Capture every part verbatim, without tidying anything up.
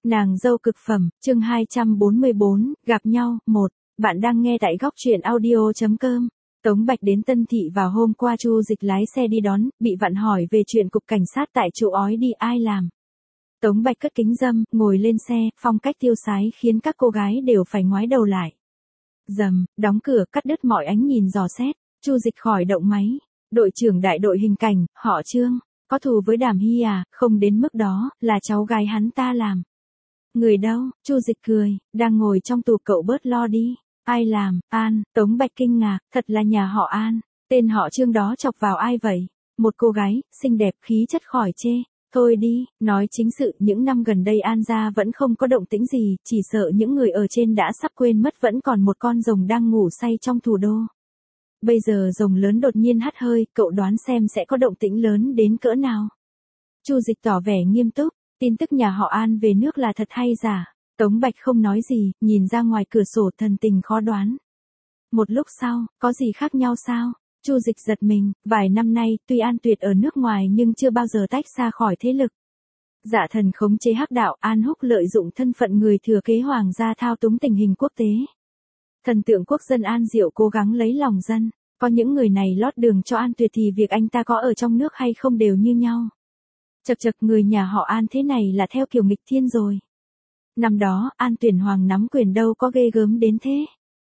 Nàng dâu cực phẩm, chương hai trăm bốn mươi bốn, gặp nhau, một. Bạn đang nghe tại góc truyện audio chấm com. Tống Bạch đến Tân Thị vào hôm qua, Chu Dịch lái xe đi đón, bị vặn hỏi về chuyện cục cảnh sát tại chỗ ói đi ai làm. Tống Bạch cất kính râm, ngồi lên xe, phong cách tiêu sái khiến các cô gái đều phải ngoái đầu lại. Dầm, đóng cửa cắt đứt mọi ánh nhìn dò xét, Chu Dịch khỏi động máy. Đội trưởng đại đội hình cảnh, họ Trương, có thù với Đàm Hy à? Không đến mức đó, là cháu gái hắn ta làm. Người đâu? Chu Dịch cười, đang ngồi trong tù, cậu bớt lo đi. Ai làm? An. Tống Bạch kinh ngạc, thật là nhà họ An. Tên họ Trương đó chọc vào ai vậy? Một cô gái, xinh đẹp, khí chất khỏi chê. Thôi đi, nói chính sự, những năm gần đây An gia vẫn không có động tĩnh gì, chỉ sợ những người ở trên đã sắp quên mất vẫn còn một con rồng đang ngủ say trong thủ đô. Bây giờ rồng lớn đột nhiên hắt hơi, cậu đoán xem sẽ có động tĩnh lớn đến cỡ nào? Chu Dịch tỏ vẻ nghiêm túc, tin tức nhà họ An về nước là thật hay giả? Tống Bạch không nói gì, nhìn ra ngoài cửa sổ thần tình khó đoán. Một lúc sau, có gì khác nhau sao? Chu Dịch giật mình, vài năm nay, tuy An Tuyệt ở nước ngoài nhưng chưa bao giờ tách xa khỏi thế lực. Dạ thần khống chế hắc đạo, An Húc lợi dụng thân phận người thừa kế hoàng gia thao túng tình hình quốc tế. Thần tượng quốc dân An Diệu cố gắng lấy lòng dân, có những người này lót đường cho An Tuyệt thì việc anh ta có ở trong nước hay không đều như nhau. Chật chật, người nhà họ An thế này là theo kiểu nghịch thiên rồi. Năm đó, An Tuyển Hoàng nắm quyền đâu có ghê gớm đến thế.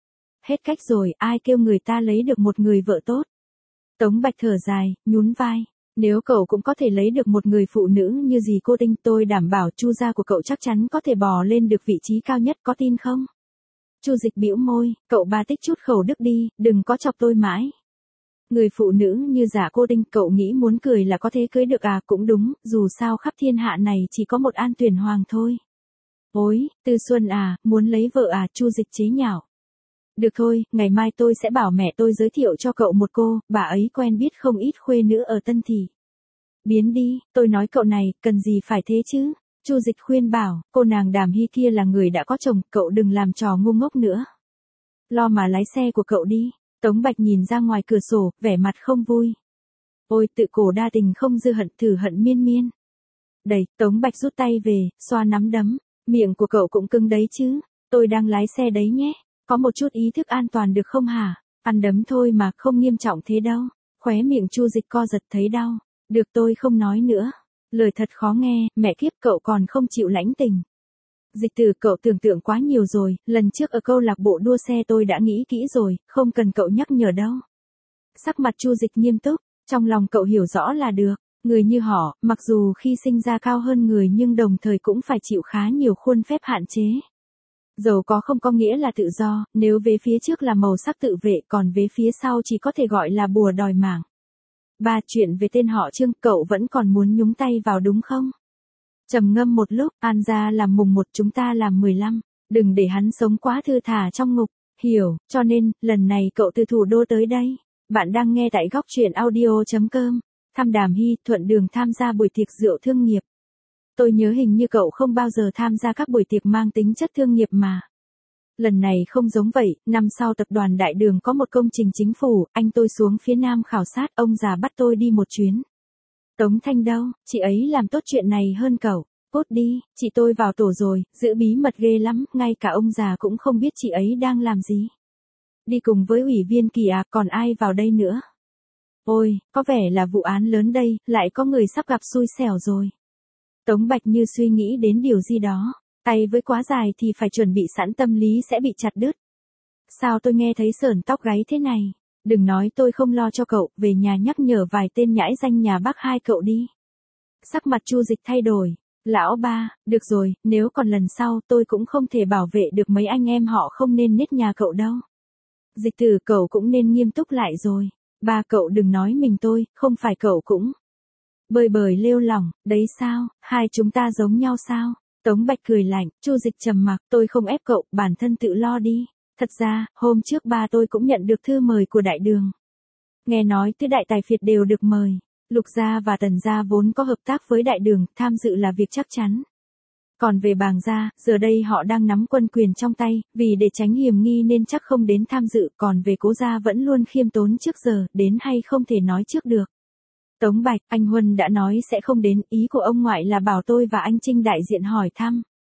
Hết cách rồi, ai kêu người ta lấy được một người vợ tốt. Tống Bạch thở dài, nhún vai. Nếu cậu cũng có thể lấy được một người phụ nữ như dì cô Tinh, tôi đảm bảo Chu gia của cậu chắc chắn có thể bò lên được vị trí cao nhất, có tin không? Chu Dịch bĩu môi, cậu bà tích chút khẩu đức đi, đừng có chọc tôi mãi. Người phụ nữ như giả cô Tinh, cậu nghĩ muốn cười là có thể cưới được à? Cũng đúng, dù sao khắp thiên hạ này chỉ có một An Tuyển Hoàng thôi. Ôi, Tư Xuân à, muốn lấy vợ à? Chu Dịch chế nhạo. Được thôi, ngày mai tôi sẽ bảo mẹ tôi giới thiệu cho cậu một cô, bà ấy quen biết không ít khuê nữ ở Tân Thị. Biến đi, tôi nói cậu này, cần gì phải thế chứ? Chu Dịch khuyên bảo, cô nàng Đàm Hy kia là người đã có chồng, cậu đừng làm trò ngu ngốc nữa. Lo mà lái xe của cậu đi. Tống Bạch nhìn ra ngoài cửa sổ, vẻ mặt không vui. Ôi, tự cổ đa tình không dư hận, thử hận miên miên. Đẩy, Tống Bạch rút tay về, xoa nắm đấm. Miệng của cậu cũng cứng đấy chứ. Tôi đang lái xe đấy nhé. Có một chút ý thức an toàn được không hả? Ăn đấm thôi mà, không nghiêm trọng thế đâu. Khóe miệng Chu Dịch co giật thấy đau. Được, tôi không nói nữa. Lời thật khó nghe, mẹ kiếp, cậu còn không chịu lãnh tình. Dịch Tử, cậu tưởng tượng quá nhiều rồi, lần trước ở câu lạc bộ đua xe tôi đã nghĩ kỹ rồi, không cần cậu nhắc nhở đâu. Sắc mặt Chu Dịch nghiêm túc, trong lòng cậu hiểu rõ là được, người như họ, mặc dù khi sinh ra cao hơn người nhưng đồng thời cũng phải chịu khá nhiều khuôn phép hạn chế. Giàu có không có nghĩa là tự do, nếu vế phía trước là màu sắc tự vệ còn vế phía sau chỉ có thể gọi là bùa đòi mạng. Ba, chuyện về tên họ Trương, cậu vẫn còn muốn nhúng tay vào đúng không? Trầm ngâm một lúc, An gia làm mùng một, chúng ta làm mười lăm, đừng để hắn sống quá thư thả trong ngục, hiểu, cho nên, lần này cậu từ thủ đô tới đây. Bạn đang nghe tại góc truyện audio chấm com, thăm Đàm Hy, thuận đường tham gia buổi tiệc rượu thương nghiệp. Tôi nhớ hình như cậu không bao giờ tham gia các buổi tiệc mang tính chất thương nghiệp mà. Lần này không giống vậy, năm sau tập đoàn Đại Đường có một công trình chính phủ, anh tôi xuống phía Nam khảo sát, ông già bắt tôi đi một chuyến. Tống Thanh đâu, chị ấy làm tốt chuyện này hơn cậu. Cút đi, chị tôi vào tổ rồi, giữ bí mật ghê lắm, ngay cả ông già cũng không biết chị ấy đang làm gì. Đi cùng với ủy viên Kỳ à, còn ai vào đây nữa? Ôi, có vẻ là vụ án lớn đây, lại có người sắp gặp xui xẻo rồi. Tống Bạch như suy nghĩ đến điều gì đó, tay với quá dài thì phải chuẩn bị sẵn tâm lý sẽ bị chặt đứt. Sao tôi nghe thấy sởn tóc gáy thế này? Đừng nói tôi không lo cho cậu, về nhà nhắc nhở vài tên nhãi danh nhà bác hai cậu đi. Sắc mặt Chu Dịch thay đổi. Lão ba, được rồi, nếu còn lần sau tôi cũng không thể bảo vệ được mấy anh em họ, không nên nết nhà cậu đâu. Dịch Tử, cậu cũng nên nghiêm túc lại rồi. Ba, cậu đừng nói mình tôi, không phải cậu cũng bời bời lêu lỏng, đấy sao, hai chúng ta giống nhau sao? Tống Bạch cười lạnh, Chu Dịch trầm mặc, tôi không ép cậu, bản thân tự lo đi. Thật ra, hôm trước ba tôi cũng nhận được thư mời của Đại Đường. Nghe nói tứ đại tài phiệt đều được mời. Lục gia và Tần gia vốn có hợp tác với Đại Đường, tham dự là việc chắc chắn. Còn về Bàng gia, giờ đây họ đang nắm quân quyền trong tay, vì để tránh hiểm nghi nên chắc không đến tham dự, còn về Cố gia vẫn luôn khiêm tốn trước giờ, đến hay không thể nói trước được. Tống Bạch, anh Huân đã nói sẽ không đến, ý của ông ngoại là bảo tôi và anh Trinh đại diện hỏi thăm.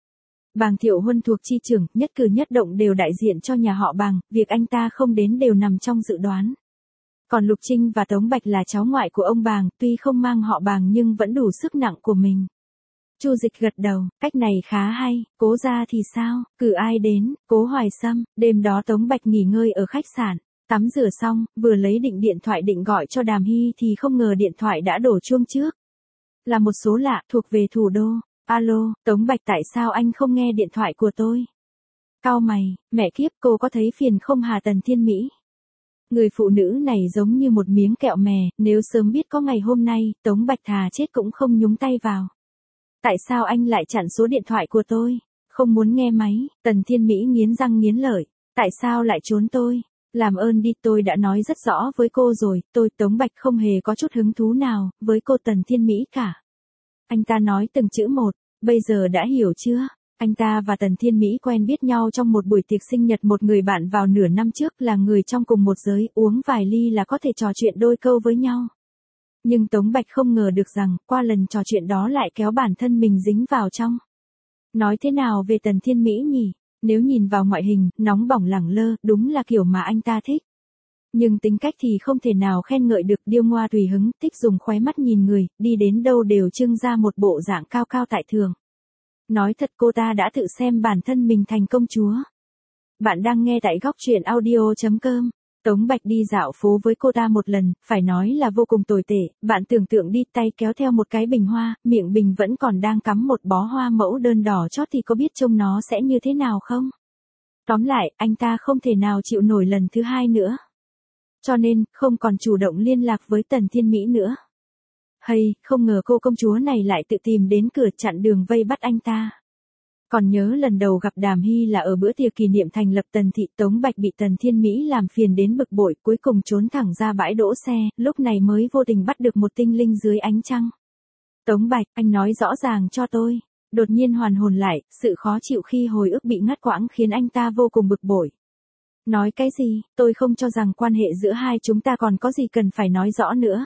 Bàng Thiệu Huân thuộc chi trưởng, nhất cử nhất động đều đại diện cho nhà họ Bàng, việc anh ta không đến đều nằm trong dự đoán. Còn Lục Trinh và Tống Bạch là cháu ngoại của ông Bàng, tuy không mang họ Bàng nhưng vẫn đủ sức nặng của mình. Chu Dịch gật đầu, cách này khá hay, Cố gia thì sao, cử ai đến, Cố Hoài Sâm. Đêm đó Tống Bạch nghỉ ngơi ở khách sạn, tắm rửa xong, vừa lấy định điện thoại định gọi cho Đàm Hy thì không ngờ điện thoại đã đổ chuông trước. Là một số lạ, thuộc về thủ đô. Alo, Tống Bạch, tại sao anh không nghe điện thoại của tôi? Cau mày, mẹ kiếp, cô có thấy phiền không hả Tần Thiên Mỹ? Người phụ nữ này giống như một miếng kẹo mè, nếu sớm biết có ngày hôm nay, Tống Bạch thà chết cũng không nhúng tay vào. Tại sao anh lại chặn số điện thoại của tôi? Không muốn nghe máy. Tần Thiên Mỹ nghiến răng nghiến lợi. Tại sao lại trốn tôi? Làm ơn đi, tôi đã nói rất rõ với cô rồi, tôi Tống Bạch không hề có chút hứng thú nào với cô Tần Thiên Mỹ cả. Anh ta nói từng chữ một, bây giờ đã hiểu chưa? Anh ta và Tần Thiên Mỹ quen biết nhau trong một buổi tiệc sinh nhật một người bạn vào nửa năm trước, là người trong cùng một giới, uống vài ly là có thể trò chuyện đôi câu với nhau. Nhưng Tống Bạch không ngờ được rằng, qua lần trò chuyện đó lại kéo bản thân mình dính vào trong. Nói thế nào về Tần Thiên Mỹ nhỉ? Nếu nhìn vào ngoại hình, nóng bỏng lẳng lơ, đúng là kiểu mà anh ta thích. Nhưng tính cách thì không thể nào khen ngợi được, điêu ngoa tùy hứng, thích dùng khóe mắt nhìn người, đi đến đâu đều trưng ra một bộ dạng cao cao tại thượng. Nói thật, cô ta đã tự xem bản thân mình thành công chúa. Bạn đang nghe tại góc truyện audio chấm com. Tống Bạch đi dạo phố với cô ta một lần, phải nói là vô cùng tồi tệ, bạn tưởng tượng đi, tay kéo theo một cái bình hoa, miệng bình vẫn còn đang cắm một bó hoa mẫu đơn đỏ chót thì có biết trông nó sẽ như thế nào không? Tóm lại, anh ta không thể nào chịu nổi lần thứ hai nữa. Cho nên, không còn chủ động liên lạc với Tần Thiên Mỹ nữa. Hay, không ngờ cô công chúa này lại tự tìm đến cửa chặn đường vây bắt anh ta. Còn nhớ lần đầu gặp Đàm Hy là ở bữa tiệc kỷ niệm thành lập Tần thị, Tống Bạch bị Tần Thiên Mỹ làm phiền đến bực bội, cuối cùng trốn thẳng ra bãi đỗ xe, lúc này mới vô tình bắt được một tinh linh dưới ánh trăng. Tống Bạch, anh nói rõ ràng cho tôi. Đột nhiên hoàn hồn lại, sự khó chịu khi hồi ức bị ngắt quãng khiến anh ta vô cùng bực bội. Nói cái gì, tôi không cho rằng quan hệ giữa hai chúng ta còn có gì cần phải nói rõ nữa.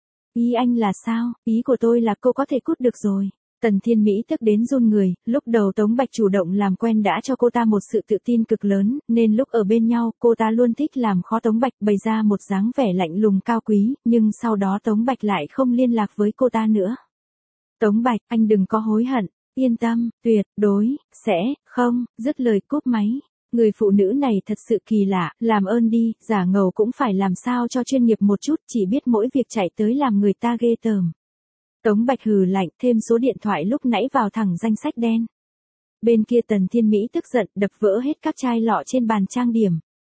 Ý anh là sao? Ý của tôi là cô có thể cút được rồi. Tần Thiên Mỹ tức đến run người, lúc đầu Tống Bạch chủ động làm quen đã cho cô ta một sự tự tin cực lớn, nên lúc ở bên nhau, cô ta luôn thích làm khó Tống Bạch, bày ra một dáng vẻ lạnh lùng cao quý, nhưng sau đó Tống Bạch lại không liên lạc với cô ta nữa. Tống Bạch, anh đừng có hối hận, yên tâm, tuyệt đối, sẽ, không, dứt lời cúp máy. Người phụ nữ này thật sự kỳ lạ, làm ơn đi, giả ngầu cũng phải làm sao cho chuyên nghiệp một chút, chỉ biết mỗi việc chạy tới làm người ta ghê tởm. Tống Bạch hừ lạnh, thêm số điện thoại lúc nãy vào thẳng danh sách đen. Bên kia Tần Thiên Mỹ tức giận, đập vỡ hết các chai lọ trên bàn trang điểm.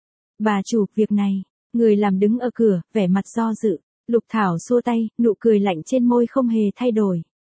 Bà chủ, việc này, người làm đứng ở cửa, vẻ mặt do dự. Lục Thảo xua tay, nụ cười lạnh trên môi không hề thay đổi.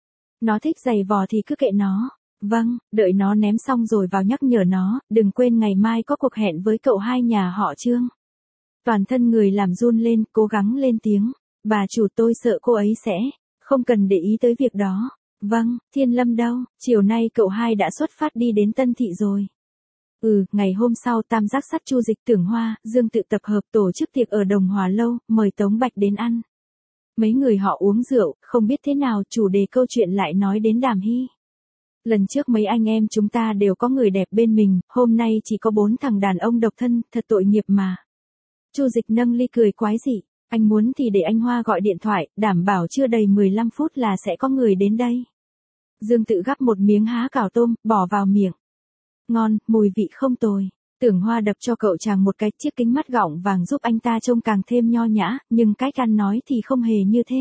Nó thích giày vò thì cứ kệ nó. Vâng, đợi nó ném xong rồi vào nhắc nhở nó, đừng quên ngày mai có cuộc hẹn với cậu hai nhà họ Trương. Toàn thân người làm run lên, cố gắng lên tiếng. Bà chủ, tôi sợ cô ấy sẽ, không cần để ý tới việc đó. Vâng, Thiên Lâm đâu, chiều nay cậu hai đã xuất phát đi đến Tân Thị rồi. Ừ, ngày hôm sau Tam Giác Sắt Chu Dịch, Tưởng Hoa, Dương tự tập hợp tổ chức tiệc ở Đồng Hòa Lâu, mời Tống Bạch đến ăn. Mấy người họ uống rượu, không biết thế nào chủ đề câu chuyện lại nói đến Đàm Hy. Lần trước mấy anh em chúng ta đều có người đẹp bên mình, hôm nay chỉ có bốn thằng đàn ông độc thân, thật tội nghiệp mà. Chu Dịch nâng ly cười quái dị, anh muốn thì để anh Hoa gọi điện thoại, đảm bảo chưa đầy mười lăm phút là sẽ có người đến đây. Dương tự gắp một miếng há cảo tôm, bỏ vào miệng. Ngon, mùi vị không tồi. Tưởng Hoa đập cho cậu chàng một cái, chiếc kính mắt gọng vàng giúp anh ta trông càng thêm nho nhã, nhưng cách ăn nói thì không hề như thế.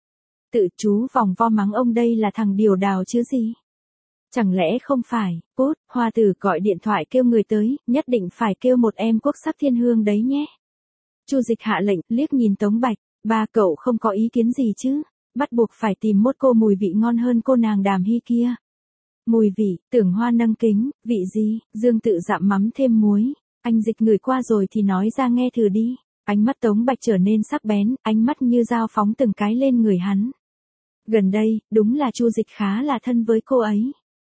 Tự chú vòng vo mắng ông đây là thằng điều đào chứ gì. Chẳng lẽ không phải, cút, Hoa tử gọi điện thoại kêu người tới, nhất định phải kêu một em quốc sắc thiên hương đấy nhé. Chu Dịch hạ lệnh, liếc nhìn Tống Bạch, ba cậu không có ý kiến gì chứ, bắt buộc phải tìm một cô mùi vị ngon hơn cô nàng Đàm Hy kia. Mùi vị, Tưởng Hoa nâng kính, vị gì, Dương tự dặm mắm thêm muối, anh Dịch ngửi qua rồi thì nói ra nghe thử đi. Ánh mắt Tống Bạch trở nên sắc bén, ánh mắt như dao phóng từng cái lên người hắn. Gần đây, đúng là Chu Dịch khá là thân với cô ấy.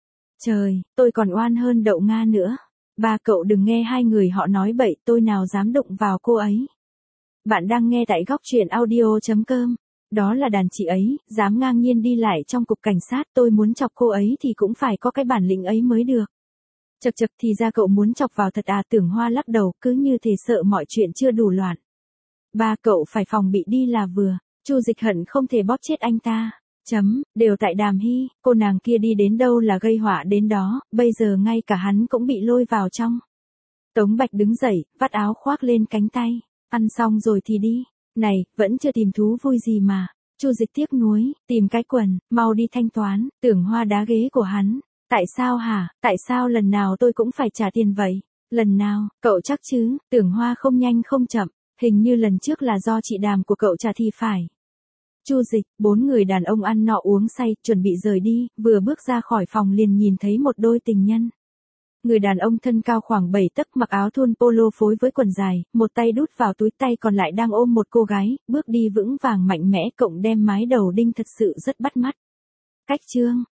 Trời, tôi còn oan hơn Đậu Nga nữa. Ba cậu đừng nghe hai người họ nói bậy, tôi nào dám đụng vào cô ấy. Bạn đang nghe tại góc truyện audio chấm com. Đó là đàn chị ấy, dám ngang nhiên đi lại trong cục cảnh sát, tôi muốn chọc cô ấy thì cũng phải có cái bản lĩnh ấy mới được. Chậc chậc, thì ra cậu muốn chọc vào thật à? Tưởng Hoa lắc đầu, cứ như thể sợ mọi chuyện chưa đủ loạn. Ba cậu phải phòng bị đi là vừa. Chu Dịch hận không thể bóp chết anh ta. Chấm, đều tại Đàm Hy, cô nàng kia đi đến đâu là gây họa đến đó, bây giờ ngay cả hắn cũng bị lôi vào trong. Tống Bạch đứng dậy, vắt áo khoác lên cánh tay. Ăn xong rồi thì đi. Này, vẫn chưa tìm thú vui gì mà. Chu Dịch tiếc nuối, tìm cái quần, mau đi thanh toán. Tưởng Hoa đá ghế của hắn. Tại sao hả, tại sao lần nào tôi cũng phải trả tiền vậy? Lần nào, cậu chắc chứ? Tưởng Hoa không nhanh không chậm, hình như lần trước là do chị Đàm của cậu trả thì phải. Chu Dịch, bốn người đàn ông ăn nọ uống say, chuẩn bị rời đi, vừa bước ra khỏi phòng liền nhìn thấy một đôi tình nhân. Người đàn ông thân cao khoảng bảy tấc, mặc áo thun polo phối với quần dài, một tay đút vào túi, tay còn lại đang ôm một cô gái, bước đi vững vàng mạnh mẽ, cộng đem mái đầu đinh thật sự rất bắt mắt. Cách chương